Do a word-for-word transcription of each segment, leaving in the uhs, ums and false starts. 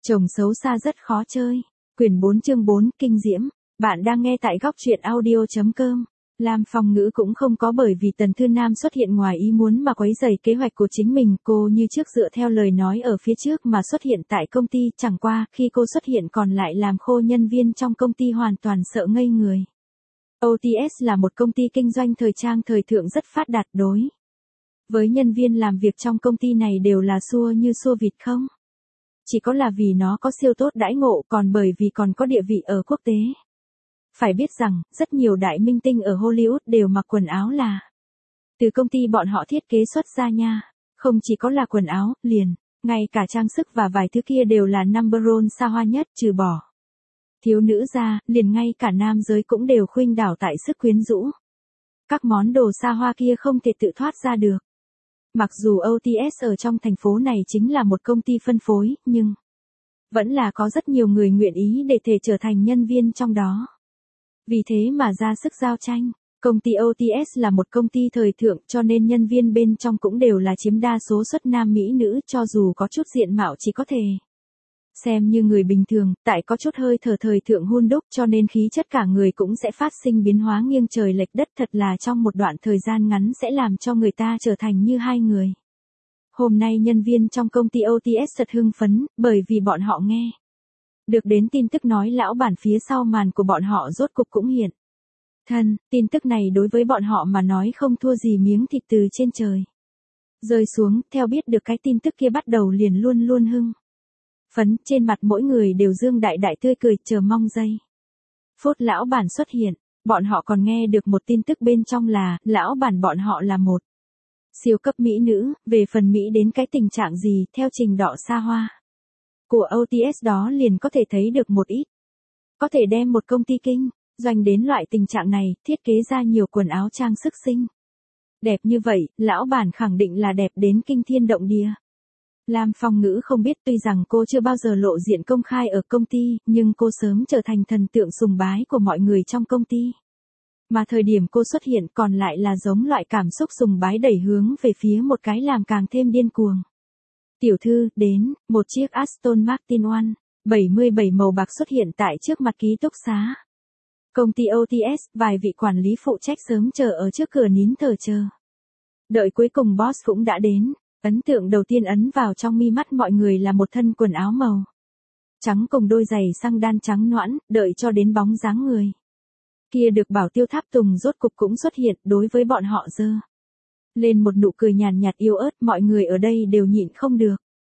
Chồng xấu xa rất khó chơi. Quyển bốn chương bốn, kinh diễm. Bạn đang nghe tại góc truyện audio chấm com. Lam Phong Ngữ cũng không có bởi vì Tần Thư Nam xuất hiện ngoài ý muốn mà quấy rầy kế hoạch của chính mình, cô như trước dựa theo lời nói ở phía trước mà xuất hiện tại công ty, chẳng qua, khi cô xuất hiện còn lại làm khô nhân viên trong công ty hoàn toàn sợ ngây người. ô tê ét là một công ty kinh doanh thời trang thời thượng rất phát đạt đối. Với nhân viên làm việc trong công ty này đều là xua như xua vịt không? Chỉ có là vì nó có siêu tốt đãi ngộ, còn bởi vì còn có địa vị ở quốc tế. Phải biết rằng, rất nhiều đại minh tinh ở Hollywood đều mặc quần áo là từ công ty bọn họ thiết kế xuất ra nha. Không chỉ có là quần áo, liền, ngay cả trang sức và vài thứ kia đều là number one xa hoa nhất, trừ bỏ thiếu nữ ra, liền ngay cả nam giới cũng đều khuynh đảo tại sức quyến rũ. Các món đồ xa hoa kia không thể tự thoát ra được. Mặc dù ô tê ét ở trong thành phố này chính là một công ty phân phối, nhưng vẫn là có rất nhiều người nguyện ý để thể trở thành nhân viên trong đó. Vì thế mà ra sức giao tranh, công ty ô tê ét là một công ty thời thượng cho nên nhân viên bên trong cũng đều là chiếm đa số suất nam mỹ nữ, cho dù có chút diện mạo chỉ có thể xem như người bình thường, tại có chút hơi thở thời thượng hun đúc cho nên khí chất cả người cũng sẽ phát sinh biến hóa nghiêng trời lệch đất, thật là trong một đoạn thời gian ngắn sẽ làm cho người ta trở thành như hai người. Hôm nay nhân viên trong công ty ô tê ét thật hưng phấn, bởi vì bọn họ nghe được đến tin tức nói lão bản phía sau màn của bọn họ rốt cục cũng hiện thân. Tin tức này đối với bọn họ mà nói không thua gì miếng thịt từ trên trời rơi xuống. Theo biết được cái tin tức kia bắt đầu liền luôn luôn hưng phấn, trên mặt mỗi người đều dương đại đại tươi cười, chờ mong giây phút lão bản xuất hiện. Bọn họ còn nghe được một tin tức bên trong là, lão bản bọn họ là một siêu cấp mỹ nữ, về phần mỹ đến cái tình trạng gì, theo trình độ xa hoa của ô tê ét đó liền có thể thấy được một ít. Có thể đem một công ty kinh doanh đến loại tình trạng này, thiết kế ra nhiều quần áo trang sức xinh đẹp như vậy, lão bản khẳng định là đẹp đến kinh thiên động địa. Lam Phong Ngữ không biết, tuy rằng cô chưa bao giờ lộ diện công khai ở công ty, nhưng cô sớm trở thành thần tượng sùng bái của mọi người trong công ty. Mà thời điểm cô xuất hiện còn lại là giống loại cảm xúc sùng bái đẩy hướng về phía một cái làm càng thêm điên cuồng. Tiểu thư, đến, một chiếc Aston Martin One bảy mươi bảy màu bạc xuất hiện tại trước mặt ký túc xá công ty ô tê ét, vài vị quản lý phụ trách sớm chờ ở trước cửa nín thở chờ đợi, cuối cùng boss cũng đã đến. Ấn tượng đầu tiên ấn vào trong mi mắt mọi người là một thân quần áo màu trắng cùng đôi giày xăng đan trắng nõn, đợi cho đến bóng dáng người kia được bảo tiêu tháp tùng rốt cục cũng xuất hiện, đối với bọn họ giơ lên một nụ cười nhàn nhạt yếu ớt, mọi người ở đây đều nhịn không được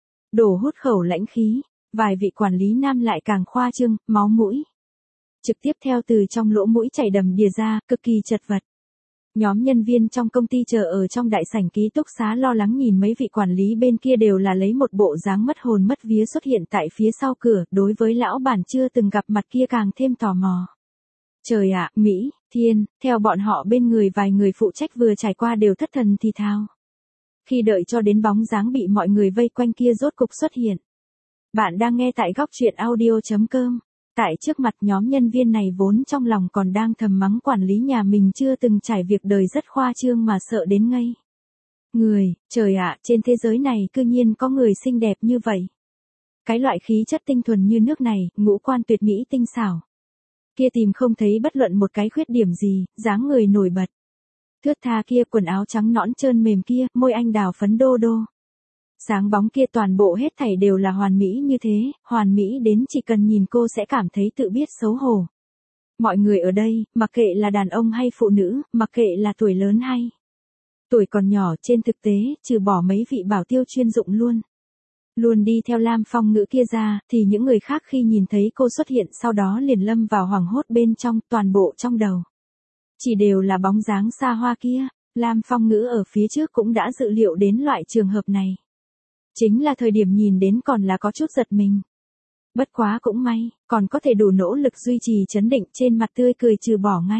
đổ hút khẩu lãnh khí. Vài vị quản lý nam lại càng khoa trương, máu mũi trực tiếp theo từ trong lỗ mũi chảy đầm đìa ra, cực kỳ chật vật. Nhóm nhân viên trong công ty chờ ở trong đại sảnh ký túc xá lo lắng nhìn mấy vị quản lý bên kia đều là lấy một bộ dáng mất hồn mất vía xuất hiện tại phía sau cửa, đối với lão bản chưa từng gặp mặt kia càng thêm tò mò. Trời ạ, Mỹ, Thiên, theo bọn họ bên người vài người phụ trách vừa trải qua đều thất thần thì thào. Khi đợi cho đến bóng dáng bị mọi người vây quanh kia rốt cục xuất hiện. Bạn đang nghe tại góc truyện audio chấm com. Tại trước mặt nhóm nhân viên này vốn trong lòng còn đang thầm mắng quản lý nhà mình chưa từng trải việc đời rất khoa trương mà sợ đến ngây người. Trời ạ, trên thế giới này cư nhiên có người xinh đẹp như vậy. Cái loại khí chất tinh thuần như nước này, ngũ quan tuyệt mỹ tinh xảo kia tìm không thấy bất luận một cái khuyết điểm gì, dáng người nổi bật. Thướt tha kia, quần áo trắng nõn trơn mềm kia, môi anh đào phấn đô đô. Sáng bóng kia, toàn bộ hết thảy đều là hoàn mỹ như thế, hoàn mỹ đến chỉ cần nhìn cô sẽ cảm thấy tự biết xấu hổ. Mọi người ở đây, mặc kệ là đàn ông hay phụ nữ, mặc kệ là tuổi lớn hay tuổi còn nhỏ, trên thực tế, trừ bỏ mấy vị bảo tiêu chuyên dụng luôn. Luôn đi theo Lam Phong Ngữ kia ra, thì những người khác khi nhìn thấy cô xuất hiện sau đó liền lâm vào hoảng hốt bên trong, toàn bộ trong đầu chỉ đều là bóng dáng xa hoa kia. Lam Phong Ngữ ở phía trước cũng đã dự liệu đến loại trường hợp này. Chính là thời điểm nhìn đến còn là có chút giật mình. Bất quá cũng may, còn có thể đủ nỗ lực duy trì trấn định, trên mặt tươi cười trừ bỏ ngay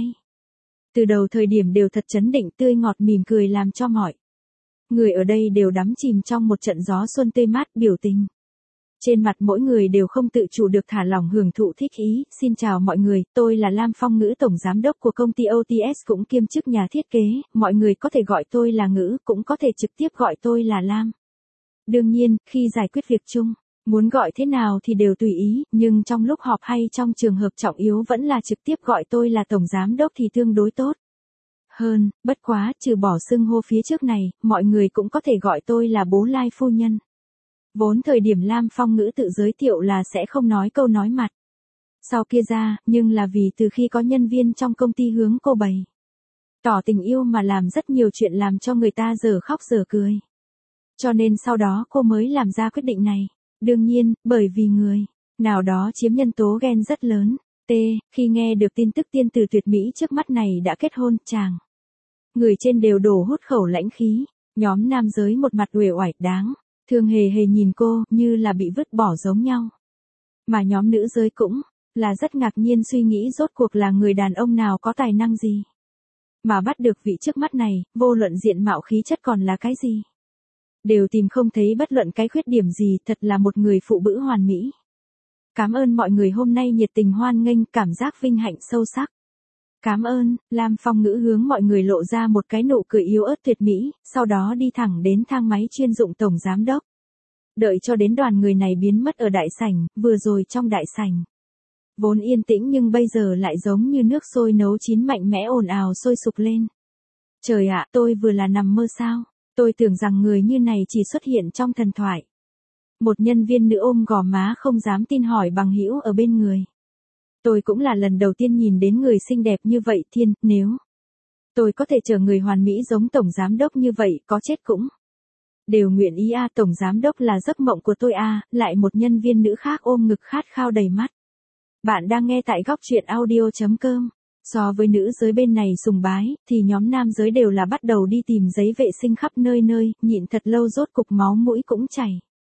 từ đầu thời điểm đều thật trấn định tươi ngọt mỉm cười, làm cho mọi người ở đây đều đắm chìm trong một trận gió xuân tươi mát. Biểu tình trên mặt mỗi người đều không tự chủ được thả lỏng hưởng thụ thích ý. Xin chào mọi người, tôi là Lam Phong Ngữ, tổng giám đốc của công ty ô tê ét cũng kiêm chức nhà thiết kế, mọi người có thể gọi tôi là Ngữ, cũng có thể trực tiếp gọi tôi là Lam. Đương nhiên, khi giải quyết việc chung, Muốn gọi thế nào thì đều tùy ý, nhưng trong lúc họp hay trong trường hợp trọng yếu vẫn là trực tiếp gọi tôi là tổng giám đốc thì tương đối tốt. Hơn, bất quá, trừ bỏ xưng hô phía trước này, mọi người cũng có thể gọi tôi là bố Lai phu nhân. Vốn thời điểm Lam Phong Ngữ tự giới thiệu là sẽ không nói câu nói mặt sau kia ra, nhưng là vì từ khi có nhân viên trong công ty hướng cô bày tỏ tình yêu mà làm rất nhiều chuyện làm cho người ta dở khóc dở cười. Cho nên sau đó cô mới làm ra quyết định này. Đương nhiên, bởi vì người nào đó chiếm nhân tố ghen rất lớn. T, khi nghe được tin tức tiên tử tuyệt mỹ trước mắt này đã kết hôn, chàng người trên đều đổ hút khẩu lãnh khí. Nhóm nam giới một mặt uể oải đáng thương hề hề nhìn cô như là bị vứt bỏ giống nhau. Mà nhóm nữ giới cũng là rất ngạc nhiên suy nghĩ rốt cuộc là người đàn ông nào có tài năng gì mà bắt được vị trước mắt này, vô luận diện mạo khí chất còn là cái gì. Đều tìm không thấy bất luận cái khuyết điểm gì, thật là một người phụ nữ hoàn mỹ. Cảm ơn mọi người hôm nay nhiệt tình hoan nghênh, cảm giác vinh hạnh sâu sắc. Cảm ơn, Lam Phong Ngữ hướng mọi người lộ ra một cái nụ cười yếu ớt tuyệt mỹ, sau đó đi thẳng đến thang máy chuyên dụng tổng giám đốc. Đợi cho đến đoàn người này biến mất ở đại sảnh, vừa rồi trong đại sảnh vốn yên tĩnh nhưng bây giờ lại giống như nước sôi nấu chín mạnh mẽ ồn ào sôi sục lên. Trời ạ, tôi vừa là nằm mơ sao? Tôi tưởng rằng người như này chỉ xuất hiện trong thần thoại. Một nhân viên nữ ôm gò má không dám tin hỏi bằng hữu ở bên người. Tôi cũng là lần đầu tiên nhìn đến người xinh đẹp như vậy thiên, nếu tôi có thể chờ người hoàn mỹ giống tổng giám đốc như vậy, có chết cũng đều nguyện ý a. Tổng giám đốc là giấc mộng của tôi a. Lại một nhân viên nữ khác ôm ngực khát khao đầy mắt. Bạn đang nghe tại góc truyện audio chấm com. So với nữ giới bên này sùng bái, thì nhóm nam giới đều là bắt đầu đi tìm giấy vệ sinh khắp nơi nơi, nhịn thật lâu rốt cục máu mũi cũng chảy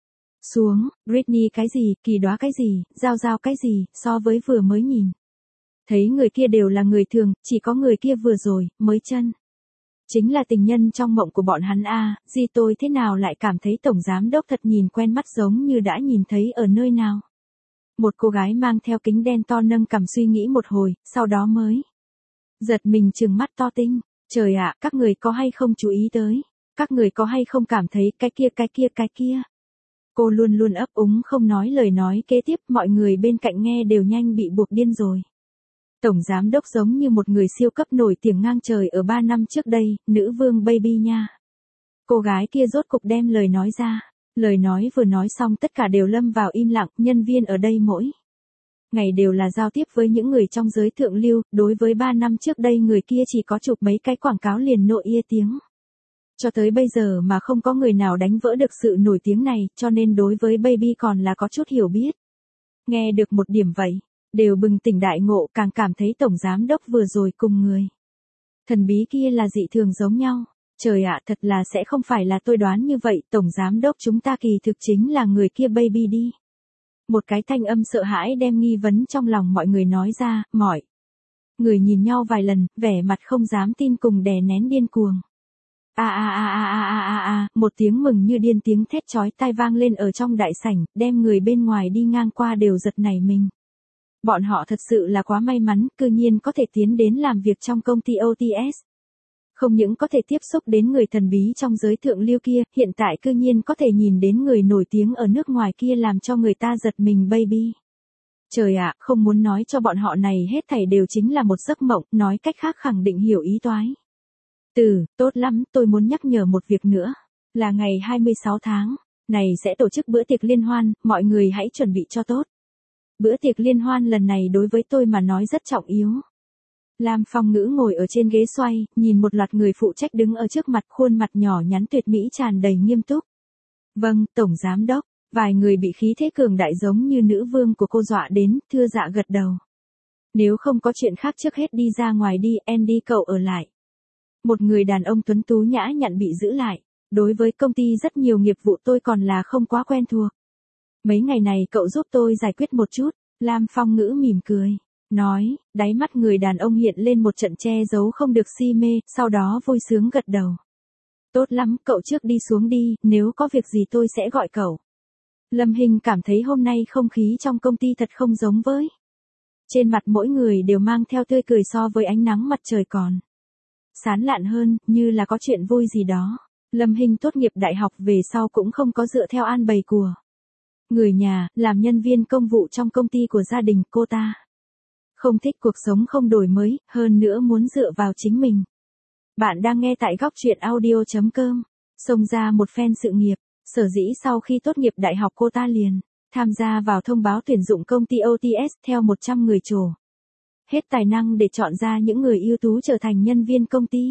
xuống. Britney cái gì, Kỳ Đóa cái gì, Giao Giao cái gì, so với vừa mới nhìn thấy người kia đều là người thường, chỉ có người kia vừa rồi, mới chân chính là tình nhân trong mộng của bọn hắn a. Gì tôi thế nào lại cảm thấy tổng giám đốc thật nhìn quen mắt giống như đã nhìn thấy ở nơi nào. Một cô gái mang theo kính đen to nâng cằm suy nghĩ một hồi, sau đó mới giật mình trừng mắt to tinh. Trời ạ, các người có hay không chú ý tới? Các người có hay không cảm thấy cái kia cái kia cái kia? Cô luôn luôn ấp úng không nói lời nói kế tiếp, mọi người bên cạnh nghe đều nhanh bị buộc điên rồi. Tổng giám đốc giống như một người siêu cấp nổi tiếng ngang trời ở ba năm trước đây, nữ vương baby nha. Cô gái kia rốt cục đem lời nói ra. Lời nói vừa nói xong tất cả đều lâm vào im lặng, nhân viên ở đây mỗi ngày đều là giao tiếp với những người trong giới thượng lưu, đối với ba năm trước đây người kia chỉ có chụp mấy cái quảng cáo liền nội ia tiếng. Cho tới bây giờ mà không có người nào đánh vỡ được sự nổi tiếng này, cho nên đối với baby còn là có chút hiểu biết. Nghe được một điểm vậy, đều bừng tỉnh đại ngộ, càng cảm thấy tổng giám đốc vừa rồi cùng người thần bí kia là dị thường giống nhau. Trời ạ, thật là sẽ không phải là tôi đoán như vậy, tổng giám đốc chúng ta kỳ thực chính là người kia baby đi. Một cái thanh âm sợ hãi đem nghi vấn trong lòng mọi người nói ra, mọi người nhìn nhau vài lần, vẻ mặt không dám tin cùng đè nén điên cuồng. A a a a a a a a, một tiếng mừng như điên tiếng thét chói tai vang lên ở trong đại sảnh, đem người bên ngoài đi ngang qua đều giật nảy mình. Bọn họ thật sự là quá may mắn, cư nhiên có thể tiến đến làm việc trong công ty ô tê ét. Không những có thể tiếp xúc đến người thần bí trong giới thượng lưu kia, hiện tại cư nhiên có thể nhìn đến người nổi tiếng ở nước ngoài kia làm cho người ta giật mình baby. Trời ạ, không muốn nói cho bọn họ này hết thảy đều chính là một giấc mộng, nói cách khác khẳng định hiểu ý toái. Từ, tốt lắm, tôi muốn nhắc nhở một việc nữa, là ngày hai mươi sáu tháng, này sẽ tổ chức bữa tiệc liên hoan, mọi người hãy chuẩn bị cho tốt. Bữa tiệc liên hoan lần này đối với tôi mà nói rất trọng yếu. Lam Phong Ngữ ngồi ở trên ghế xoay, nhìn một loạt người phụ trách đứng ở trước mặt, khuôn mặt nhỏ nhắn tuyệt mỹ tràn đầy nghiêm túc. Vâng, tổng giám đốc, vài người bị khí thế cường đại giống như nữ vương của cô dọa đến, thưa dạ gật đầu. Nếu không có chuyện khác trước hết đi ra ngoài đi, Andy cậu ở lại. Một người đàn ông tuấn tú nhã nhặn bị giữ lại. Đối với công ty rất nhiều nghiệp vụ tôi còn là không quá quen thuộc. Mấy ngày này cậu giúp tôi giải quyết một chút. Lam Phong Ngữ mỉm cười, nói, đáy mắt người đàn ông hiện lên một trận che giấu không được si mê, sau đó vui sướng gật đầu. Tốt lắm, cậu trước đi xuống đi, nếu có việc gì tôi sẽ gọi cậu. Lâm Hình cảm thấy hôm nay không khí trong công ty thật không giống với. Trên mặt mỗi người đều mang theo tươi cười so với ánh nắng mặt trời còn sán lạn hơn, như là có chuyện vui gì đó. Lâm Hình tốt nghiệp đại học về sau cũng không có dựa theo an bày của Người nhà, làm nhân viên công vụ trong công ty của gia đình cô ta. Không thích cuộc sống không đổi mới, hơn nữa muốn dựa vào chính mình. Bạn đang nghe tại góc truyện audio chấm com. Xông ra một phen sự nghiệp, sở dĩ sau khi tốt nghiệp đại học cô ta liền tham gia vào thông báo tuyển dụng công ty o tê ét theo một trăm người trổ. Hết tài năng để chọn ra những người ưu tú trở thành nhân viên công ty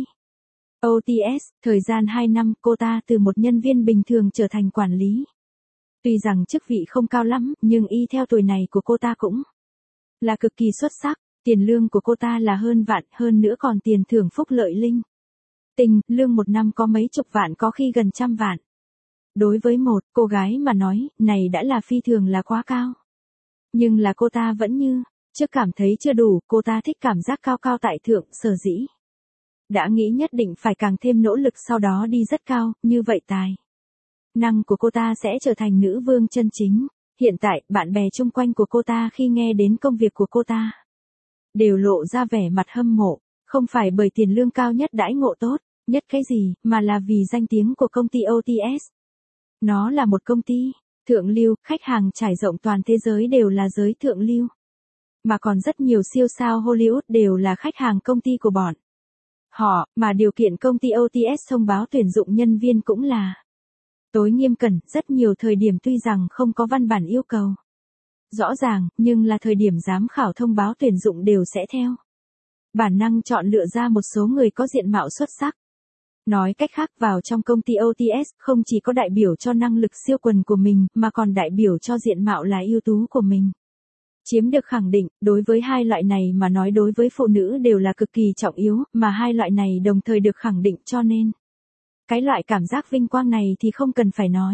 o tê ét, thời gian hai năm cô ta từ một nhân viên bình thường trở thành quản lý. Tuy rằng chức vị không cao lắm, nhưng y theo tuổi này của cô ta cũng là cực kỳ xuất sắc, tiền lương của cô ta là hơn vạn, hơn nữa còn tiền thưởng phúc lợi linh tinh, lương một năm có mấy chục vạn có khi gần trăm vạn. Đối với một cô gái mà nói, này đã là phi thường là quá cao. Nhưng là cô ta vẫn như trước cảm thấy chưa đủ, cô ta thích cảm giác cao cao tại thượng, sở dĩ đã nghĩ nhất định phải càng thêm nỗ lực sau đó đi rất cao, như vậy tài năng của cô ta sẽ trở thành nữ vương chân chính. Hiện tại, bạn bè chung quanh của cô ta khi nghe đến công việc của cô ta đều lộ ra vẻ mặt hâm mộ, không phải bởi tiền lương cao nhất đãi ngộ tốt, nhất cái gì, mà là vì danh tiếng của công ty o tê ét. Nó là một công ty thượng lưu, khách hàng trải rộng toàn thế giới đều là giới thượng lưu. Mà còn rất nhiều siêu sao Hollywood đều là khách hàng công ty của bọn họ, mà điều kiện công ty o tê ét thông báo tuyển dụng nhân viên cũng là tối nghiêm cẩn, rất nhiều thời điểm tuy rằng không có văn bản yêu cầu rõ ràng, nhưng là thời điểm giám khảo thông báo tuyển dụng đều sẽ theo bản năng chọn lựa ra một số người có diện mạo xuất sắc. Nói cách khác, vào trong công ty o tê ét không chỉ có đại biểu cho năng lực siêu quần của mình, mà còn đại biểu cho diện mạo là ưu tú của mình. Chiếm được khẳng định, đối với hai loại này mà nói đối với phụ nữ đều là cực kỳ trọng yếu, mà hai loại này đồng thời được khẳng định cho nên cái loại cảm giác vinh quang này thì không cần phải nói.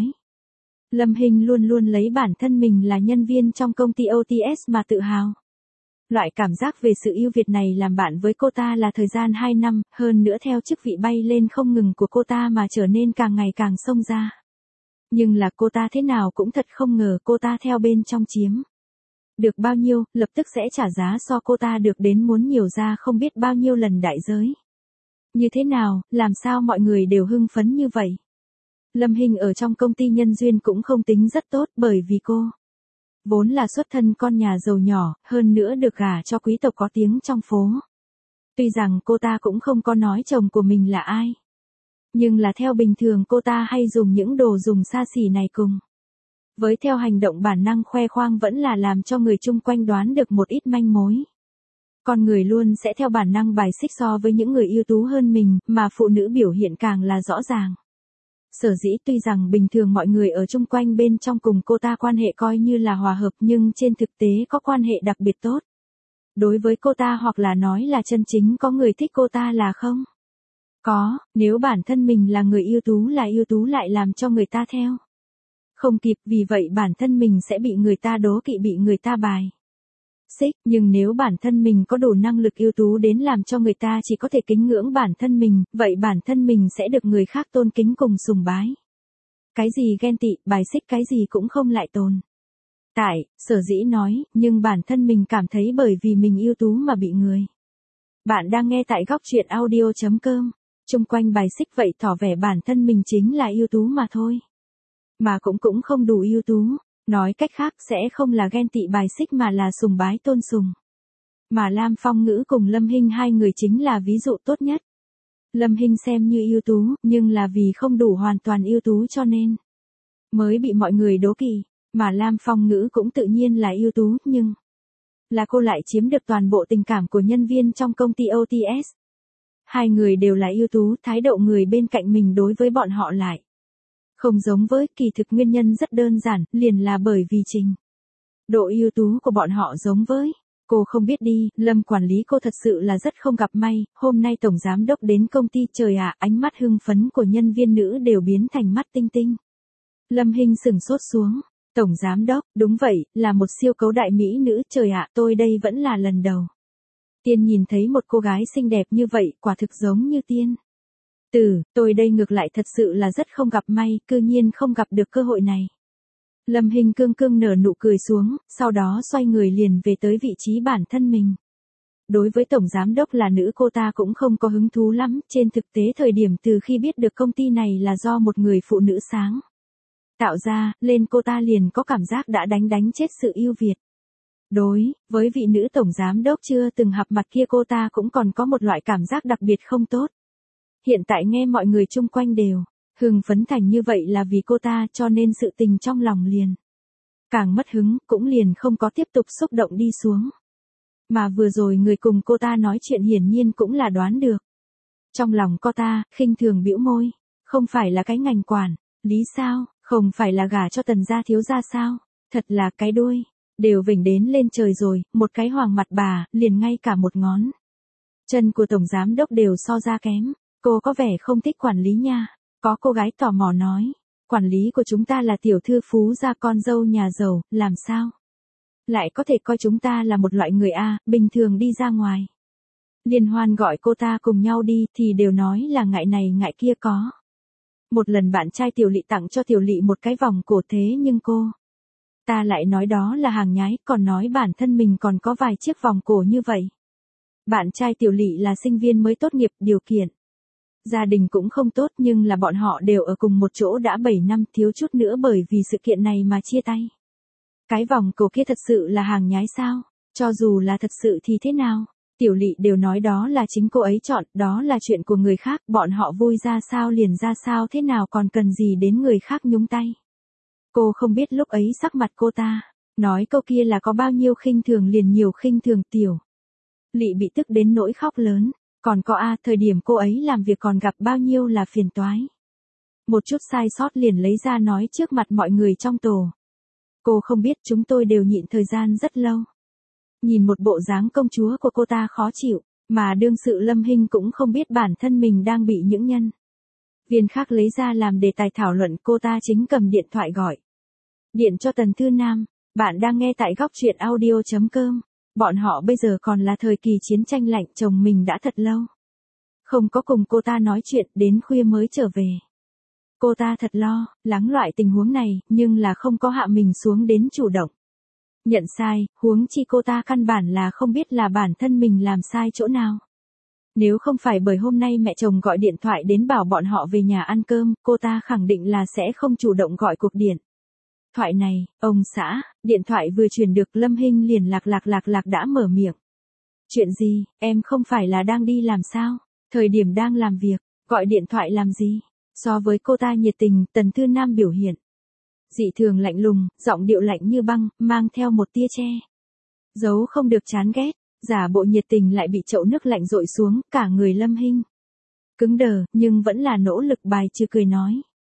Lâm Hinh luôn luôn lấy bản thân mình là nhân viên trong công ty o tê ét mà tự hào. Loại cảm giác về sự ưu việt này làm bạn với cô ta là thời gian hai năm, hơn nữa theo chức vị bay lên không ngừng của cô ta mà trở nên càng ngày càng xông ra. Nhưng là cô ta thế nào cũng thật không ngờ cô ta theo bên trong chiếm được bao nhiêu, lập tức sẽ trả giá so cô ta được đến muốn nhiều ra không biết bao nhiêu lần đại giới. Như thế nào, làm sao mọi người đều hưng phấn như vậy? Lâm Hinh ở trong công ty nhân duyên cũng không tính rất tốt bởi vì cô vốn là xuất thân con nhà giàu nhỏ, hơn nữa được gả cho quý tộc có tiếng trong phố. Tuy rằng cô ta cũng không có nói chồng của mình là ai. Nhưng là theo bình thường cô ta hay dùng những đồ dùng xa xỉ này cùng với theo hành động bản năng khoe khoang vẫn là làm cho người chung quanh đoán được một ít manh mối. Con người luôn sẽ theo bản năng bài xích so với những người ưu tú hơn mình, mà phụ nữ biểu hiện càng là rõ ràng. Sở dĩ tuy rằng bình thường mọi người ở chung quanh bên trong cùng cô ta quan hệ coi như là hòa hợp nhưng trên thực tế có quan hệ đặc biệt tốt đối với cô ta, hoặc là nói là chân chính có người thích cô ta là không có, nếu bản thân mình là người ưu tú là ưu tú lại làm cho người ta theo không kịp, vì vậy bản thân mình sẽ bị người ta đố kỵ, bị người ta bài xích. Nhưng nếu bản thân mình có đủ năng lực ưu tú đến làm cho người ta chỉ có thể kính ngưỡng bản thân mình, vậy bản thân mình sẽ được người khác tôn kính cùng sùng bái. Cái gì ghen tị, bài xích cái gì cũng không lại tồn tại, sở dĩ nói, nhưng bản thân mình cảm thấy bởi vì mình ưu tú mà bị người. Bạn đang nghe tại góc truyện audio chấm com. Chung quanh bài xích vậy tỏ vẻ bản thân mình chính là ưu tú mà thôi. Mà cũng cũng không đủ ưu tú. Nói cách khác sẽ không là ghen tị bài xích mà là sùng bái tôn sùng. Mà Lam Phong Ngữ cùng Lâm Hinh hai người chính là ví dụ tốt nhất. Lâm Hinh xem như ưu tú, nhưng là vì không đủ hoàn toàn ưu tú cho nên mới bị mọi người đố kỵ, mà Lam Phong Ngữ cũng tự nhiên là ưu tú, nhưng là cô lại chiếm được toàn bộ tình cảm của nhân viên trong công ty o tê ét. Hai người đều là ưu tú, thái độ người bên cạnh mình đối với bọn họ lại không giống với, kỳ thực nguyên nhân rất đơn giản, liền là bởi vì trình độ ưu tú của bọn họ giống với. Cô không biết đi, Lâm quản lý cô thật sự là rất không gặp may, hôm nay tổng giám đốc đến công ty, trời ạ, ánh mắt hưng phấn của nhân viên nữ đều biến thành mắt tinh tinh. Lâm Hinh sừng sốt xuống, tổng giám đốc, đúng vậy, là một siêu cấu đại mỹ nữ, trời ạ, tôi đây vẫn là lần đầu tiên nhìn thấy một cô gái xinh đẹp như vậy, quả thực giống như tiên tử, tôi đây ngược lại thật sự là rất không gặp may, cư nhiên không gặp được cơ hội này. Lâm Hinh cương cương nở nụ cười xuống, sau đó xoay người liền về tới vị trí bản thân mình. Đối với tổng giám đốc là nữ cô ta cũng không có hứng thú lắm, trên thực tế thời điểm từ khi biết được công ty này là do một người phụ nữ sáng Tạo ra, lên cô ta liền có cảm giác đã đánh đánh chết sự ưu việt. Đối với vị nữ tổng giám đốc chưa từng gặp mặt kia cô ta cũng còn có một loại cảm giác đặc biệt không tốt. Hiện tại nghe mọi người chung quanh đều hưng phấn thành như vậy là vì cô ta cho nên sự tình trong lòng liền càng mất hứng, cũng liền không có tiếp tục xúc động đi xuống. Mà vừa rồi người cùng cô ta nói chuyện hiển nhiên cũng là đoán được. Trong lòng cô ta, khinh thường bĩu môi, không phải là cái ngành quản lý sao, không phải là gả cho Tần gia thiếu gia sao, thật là cái đuôi đều vểnh đến lên trời rồi, một cái hoàng mặt bà, liền ngay cả một ngón chân của tổng giám đốc đều so ra kém. Cô có vẻ không thích quản lý nha. Có cô gái tò mò nói, quản lý của chúng ta là tiểu thư phú gia con dâu nhà giàu, làm sao lại có thể coi chúng ta là một loại người A, bình thường đi ra ngoài. Liên hoan gọi cô ta cùng nhau đi thì đều nói là ngại này ngại kia có. Một lần bạn trai Tiểu Lị tặng cho Tiểu Lị một cái vòng cổ thế nhưng cô ta lại nói đó là hàng nhái, còn nói bản thân mình còn có vài chiếc vòng cổ như vậy. Bạn trai Tiểu Lị là sinh viên mới tốt nghiệp, điều kiện gia đình cũng không tốt nhưng là bọn họ đều ở cùng một chỗ đã bảy năm, thiếu chút nữa bởi vì sự kiện này mà chia tay. Cái vòng cổ kia thật sự là hàng nhái sao? Cho dù là thật sự thì thế nào? Tiểu Lị đều nói đó là chính cô ấy chọn, đó là chuyện của người khác, bọn họ vui ra sao liền ra sao, thế nào còn cần gì đến người khác nhúng tay. Cô không biết lúc ấy sắc mặt cô ta nói câu kia là có bao nhiêu khinh thường, liền nhiều khinh thường. Tiểu Lị bị tức đến nỗi khóc lớn. Còn có a, thời điểm cô ấy làm việc còn gặp bao nhiêu là phiền toái. Một chút sai sót liền lấy ra nói trước mặt mọi người trong tổ. Cô không biết chúng tôi đều nhịn thời gian rất lâu. Nhìn một bộ dáng công chúa của cô ta khó chịu, mà đương sự Lâm Hinh cũng không biết bản thân mình đang bị những nhân viên khác lấy ra làm đề tài thảo luận. Cô ta chính cầm điện thoại gọi điện cho Tần Thư Nam. Bạn đang nghe tại góc truyện audio chấm com. Bọn họ bây giờ còn là thời kỳ chiến tranh lạnh, chồng mình đã thật lâu không có cùng cô ta nói chuyện, đến khuya mới trở về. Cô ta thật lo lắng loại tình huống này, nhưng là không có hạ mình xuống đến chủ động nhận sai, huống chi cô ta căn bản là không biết là bản thân mình làm sai chỗ nào. Nếu không phải bởi hôm nay mẹ chồng gọi điện thoại đến bảo bọn họ về nhà ăn cơm, cô ta khẳng định là sẽ không chủ động gọi cuộc điện thoại này. Ông xã, điện thoại vừa truyền được, Lâm Hinh liền lạc lạc lạc lạc đã mở miệng. Chuyện gì, em không phải là đang đi làm sao? Thời điểm đang làm việc, gọi điện thoại làm gì? So với cô ta nhiệt tình, Tần Thư Nam biểu hiện dị thường lạnh lùng, giọng điệu lạnh như băng, mang theo một tia che giấu không được chán ghét, giả bộ nhiệt tình lại bị chậu nước lạnh dội xuống, cả người Lâm Hinh cứng đờ, nhưng vẫn là nỗ lực bài trừ cười nói.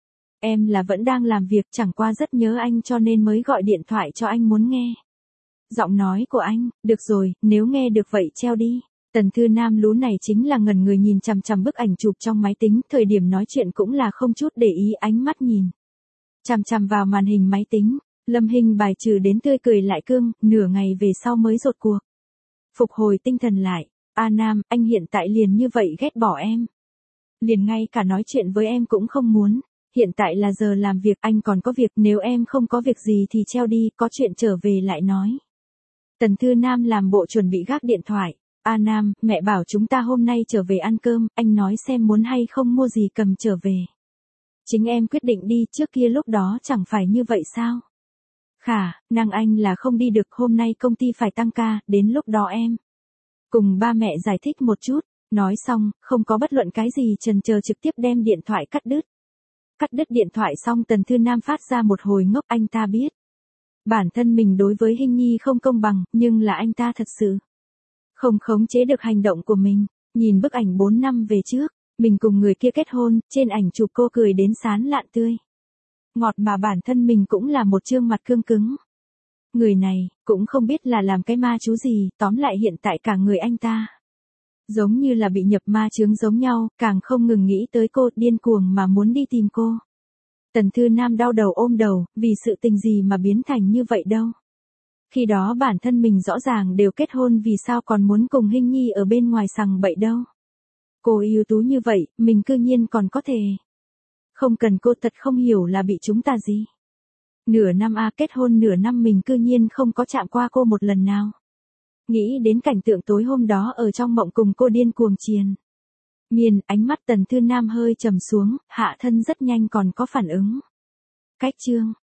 Em là vẫn đang làm việc, chẳng qua rất nhớ anh cho nên mới gọi điện thoại cho anh, muốn nghe giọng nói của anh. Được rồi, nếu nghe được vậy treo đi. Tần Thư Nam lú này chính là ngẩn người nhìn chằm chằm bức ảnh chụp trong máy tính, thời điểm nói chuyện cũng là không chút để ý, ánh mắt nhìn chằm chằm vào màn hình máy tính. Lâm Hinh bài trừ đến tươi cười lại cương, nửa ngày về sau mới rốt cuộc phục hồi tinh thần lại. A Nam, anh hiện tại liền như vậy ghét bỏ em, liền ngay cả nói chuyện với em cũng không muốn. Hiện tại là giờ làm việc, anh còn có việc, nếu em không có việc gì thì treo đi, có chuyện trở về lại nói. Tần Thư Nam làm bộ chuẩn bị gác điện thoại. A Nam, mẹ bảo chúng ta hôm nay trở về ăn cơm, anh nói xem muốn hay không mua gì cầm trở về. Chính em quyết định đi, trước kia lúc đó chẳng phải như vậy sao? Khả năng anh là không đi được, hôm nay công ty phải tăng ca, đến lúc đó em cùng ba mẹ giải thích một chút. Nói xong, không có bất luận cái gì chần chờ trực tiếp đem điện thoại cắt đứt. Cắt đứt điện thoại xong, Tần Thư Nam phát ra một hồi ngốc. Anh ta biết bản thân mình đối với Hinh Nhi không công bằng, nhưng là anh ta thật sự không khống chế được hành động của mình. Nhìn bức ảnh bốn năm về trước, mình cùng người kia kết hôn, trên ảnh chụp cô cười đến sán lạn tươi ngọt, mà bản thân mình cũng là một trương mặt cương cứng. Người này cũng không biết là làm cái ma chú gì, tóm lại hiện tại cả người anh ta giống như là bị nhập ma chướng giống nhau, càng không ngừng nghĩ tới cô, điên cuồng mà muốn đi tìm cô. Tần Thư Nam đau đầu ôm đầu, vì sự tình gì mà biến thành như vậy đâu. Khi đó bản thân mình rõ ràng đều kết hôn, vì sao còn muốn cùng Hinh Nhi ở bên ngoài sằng bậy đâu. Cô ưu tú như vậy, mình cư nhiên còn có thể không cần cô, thật không hiểu là bị chúng ta gì. Nửa năm a kết hôn nửa năm mình cư nhiên không có chạm qua cô một lần nào. Nghĩ đến cảnh tượng tối hôm đó ở trong mộng cùng cô điên cuồng triền miên, ánh mắt Tần Thư Nam hơi trầm xuống, hạ thân rất nhanh còn có phản ứng. Cách chương